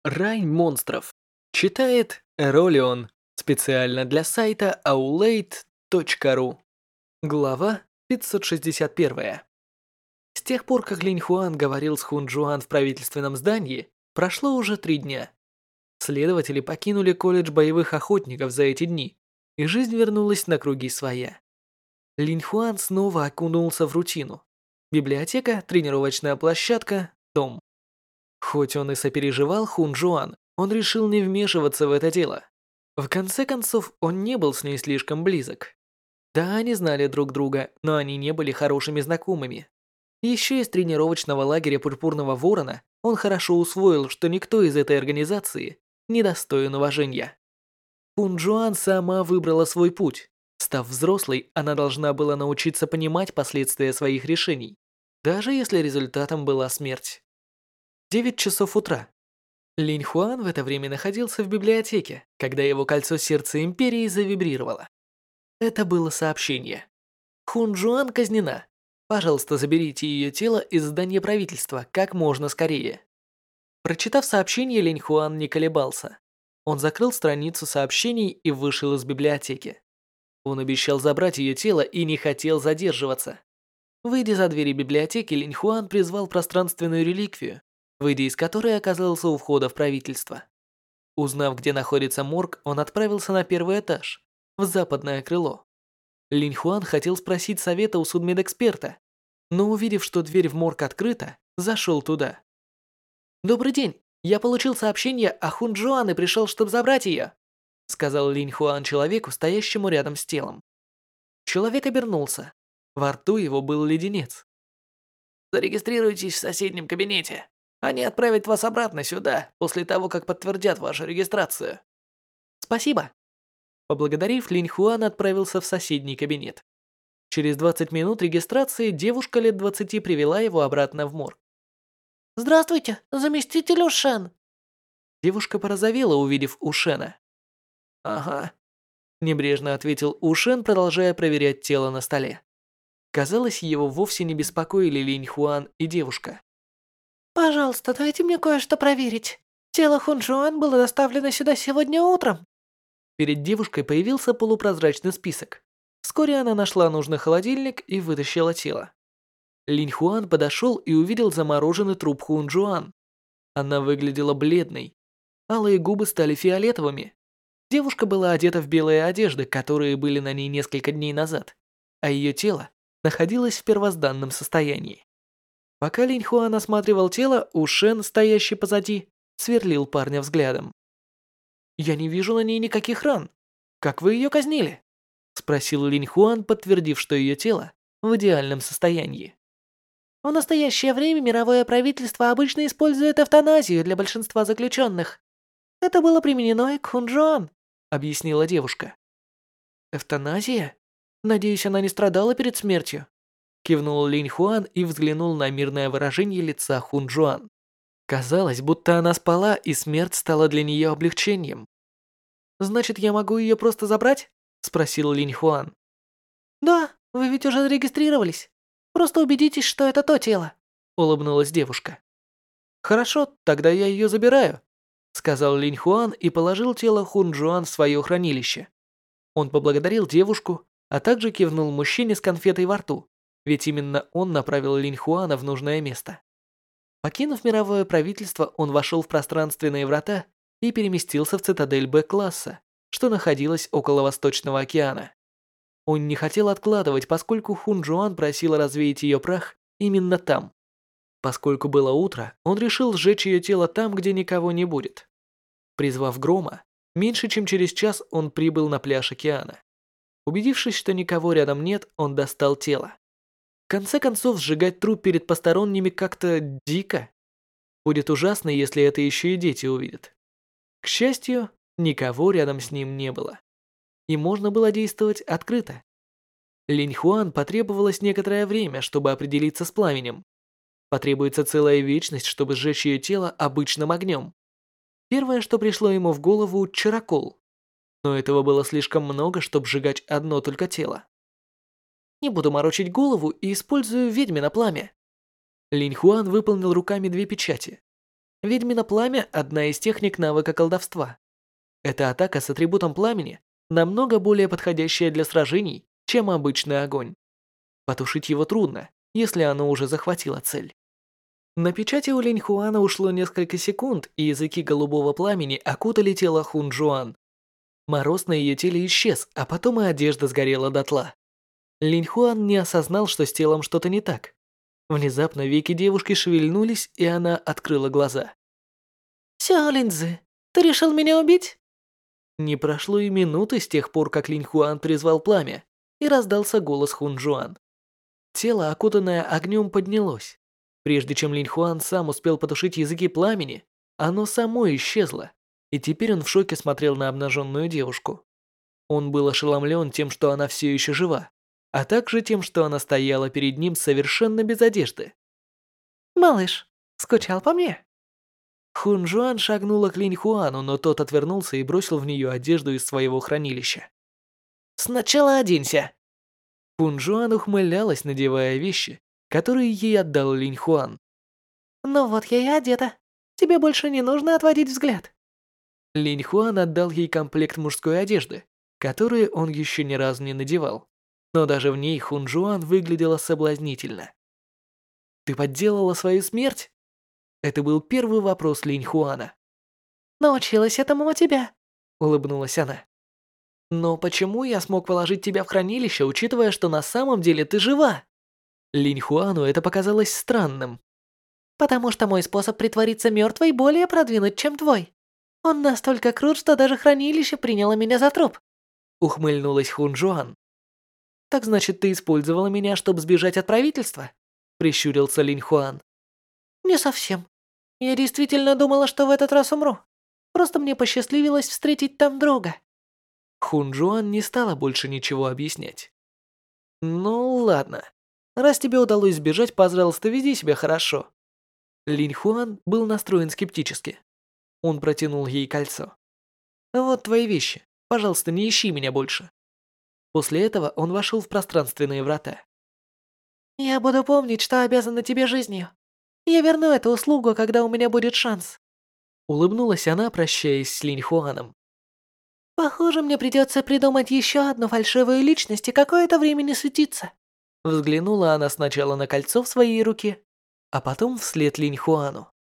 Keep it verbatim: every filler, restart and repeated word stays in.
Рай монстров. Читает Эролион. Специально для сайта aulade точка ру. Глава пятьсот шестьдесят один. С тех пор, как Линь Хуан говорил с Хун Джуан в правительственном здании, прошло уже три дня. Следователи покинули колледж боевых охотников за эти дни, и жизнь вернулась на круги своя. Линь Хуан снова окунулся в рутину. Библиотека, тренировочная площадка, дом. Хоть он и сопереживал Хун Джуан, он решил не вмешиваться в это дело. В конце концов, он не был с ней слишком близок. Да, они знали друг друга, но они не были хорошими знакомыми. Еще из тренировочного лагеря Пурпурного Ворона он хорошо усвоил, что никто из этой организации не достоин уважения. Хун Джуан сама выбрала свой путь. Став взрослой, она должна была научиться понимать последствия своих решений, даже если результатом была смерть. Девять часов утра. Линь Хуан в это время находился в библиотеке, когда его кольцо сердца Империи завибрировало. Это было сообщение. Хун Джуан казнена. Пожалуйста, заберите ее тело из здания правительства как можно скорее. Прочитав сообщение, Линь Хуан не колебался. Он закрыл страницу сообщений и вышел из библиотеки. Он обещал забрать ее тело и не хотел задерживаться. Выйдя за двери библиотеки, Линь Хуан призвал пространственную реликвию, выйдя из которой оказался у входа в правительство. Узнав, где находится морг, он отправился на первый этаж, в западное крыло. Линь Хуан хотел спросить совета у судмедэксперта, но увидев, что дверь в морг открыта, зашел туда. «Добрый день, я получил сообщение о Хун Джуан и пришел, чтобы забрать ее», сказал Линь Хуан человеку, стоящему рядом с телом. Человек обернулся. Во рту его был леденец. «Зарегистрируйтесь в соседнем кабинете. Они отправят вас обратно сюда, после того, как подтвердят вашу регистрацию». «Спасибо». Поблагодарив, Линь Хуан отправился в соседний кабинет. Через двадцать минут регистрации девушка лет двадцати привела его обратно в морг. «Здравствуйте, заместитель Ушен!» Девушка порозовела, увидев Ушена. «Ага», — небрежно ответил Ушен, продолжая проверять тело на столе. Казалось, его вовсе не беспокоили Линь Хуан и девушка. «Пожалуйста, дайте мне кое-что проверить. Тело Хун Джуан было доставлено сюда сегодня утром». Перед девушкой появился полупрозрачный список. Вскоре она нашла нужный холодильник и вытащила тело. Линь Хуан подошел и увидел замороженный труп Хун Джуан. Она выглядела бледной. Алые губы стали фиолетовыми. Девушка была одета в белые одежды, которые были на ней несколько дней назад, а ее тело находилось в первозданном состоянии. Пока Линь Хуан осматривал тело, Ушен, стоящий позади, сверлил парня взглядом. «Я не вижу на ней никаких ран. Как вы ее казнили?» Спросил Линь Хуан, подтвердив, что ее тело в идеальном состоянии. В настоящее время мировое правительство обычно использует эвтаназию для большинства заключенных. Это было применено и к Хун Джуан, объяснила девушка. «Эвтаназия? Надеюсь, она не страдала перед смертью?» Кивнул Линь Хуан и взглянул на мирное выражение лица Хун Джуан. Казалось, будто она спала, и смерть стала для нее облегчением. «Значит, я могу ее просто забрать?» Спросил Линь Хуан. «Да, вы ведь уже зарегистрировались. Просто убедитесь, что это то тело», улыбнулась девушка. «Хорошо, тогда я ее забираю», сказал Линь Хуан и положил тело Хун Джуан в свое хранилище. Он поблагодарил девушку, а также кивнул мужчине с конфетой во рту, ведь именно он направил Линь Хуана в нужное место. Покинув мировое правительство, он вошел в пространственные врата и переместился в цитадель Б-класса, что находилась около Восточного океана. Он не хотел откладывать, поскольку Хун Джуан просила развеять ее прах именно там. Поскольку было утро, он решил сжечь ее тело там, где никого не будет. Призвав грома, меньше чем через час он прибыл на пляж океана. Убедившись, что никого рядом нет, он достал тело. В конце концов, сжигать труп перед посторонними как-то дико. Будет ужасно, если это еще и дети увидят. К счастью, никого рядом с ним не было. И можно было действовать открыто. Линь Хуан потребовалось некоторое время, чтобы определиться с пламенем. Потребуется целая вечность, чтобы сжечь ее тело обычным огнем. Первое, что пришло ему в голову – чарокол. Но этого было слишком много, чтобы сжигать одно только тело. Не буду морочить голову и использую ведьмино пламя. Линь Хуан выполнил руками две печати. Ведьмино пламя – одна из техник навыка колдовства. Эта атака с атрибутом пламени намного более подходящая для сражений, чем обычный огонь. Потушить его трудно, если оно уже захватило цель. На печати у Линь Хуана ушло несколько секунд, и языки голубого пламени окутали тело Хун Жуан. Мороз на ее теле исчез, а потом и одежда сгорела дотла. Линь Хуан не осознал, что с телом что-то не так. Внезапно веки девушки шевельнулись, и она открыла глаза. Сяо Линзы, ты решил меня убить? Не прошло и минуты с тех пор, как Линь Хуан призвал пламя, и раздался голос Хун Жуан. Тело, окутанное огнем, поднялось. Прежде чем Линь Хуан сам успел потушить языки пламени, оно само исчезло, и теперь он в шоке смотрел на обнаженную девушку. Он был ошеломлен тем, что она все еще жива, а также тем, что она стояла перед ним совершенно без одежды. Малыш, скучал по мне? Хун Жуан шагнула к Линь Хуану, но тот отвернулся и бросил в нее одежду из своего хранилища. «Сначала оденься!» Хун Жуан ухмылялась, надевая вещи, которые ей отдал Линь Хуан. Ну вот я и одета. Тебе больше не нужно отводить взгляд. Линь Хуан отдал ей комплект мужской одежды, которую он еще ни разу не надевал, но даже в ней Хун Жуан выглядела соблазнительно. «Ты подделала свою смерть?» Это был первый вопрос Линь Хуана. Научилась этому у тебя, улыбнулась она. «Но почему я смог положить тебя в хранилище, учитывая, что на самом деле ты жива?» Линь Хуану это показалось странным. Потому что мой способ притвориться мертвой более продвинут, чем твой. Он настолько крут, что даже хранилище приняло меня за труп. Ухмыльнулась Хун Жуан. «Так значит, ты использовала меня, чтобы сбежать от правительства?» Прищурился Линь Хуан. Не совсем. Я действительно думала, что в этот раз умру. Просто мне посчастливилось встретить там друга. Хун Жуан не стала больше ничего объяснять. «Ну ладно. Раз тебе удалось сбежать, пожалуйста, веди себя хорошо». Линь Хуан был настроен скептически. Он протянул ей кольцо. «Вот твои вещи. Пожалуйста, не ищи меня больше». После этого он вошел в пространственные врата. Я буду помнить, что обязана тебе жизнью. Я верну эту услугу, когда у меня будет шанс. Улыбнулась она, прощаясь с Линь Хуаном. Похоже, мне придется придумать еще одну фальшивую личность и какое-то время не светиться. Взглянула она сначала на кольцо в своей руке, а потом вслед Линь Хуану.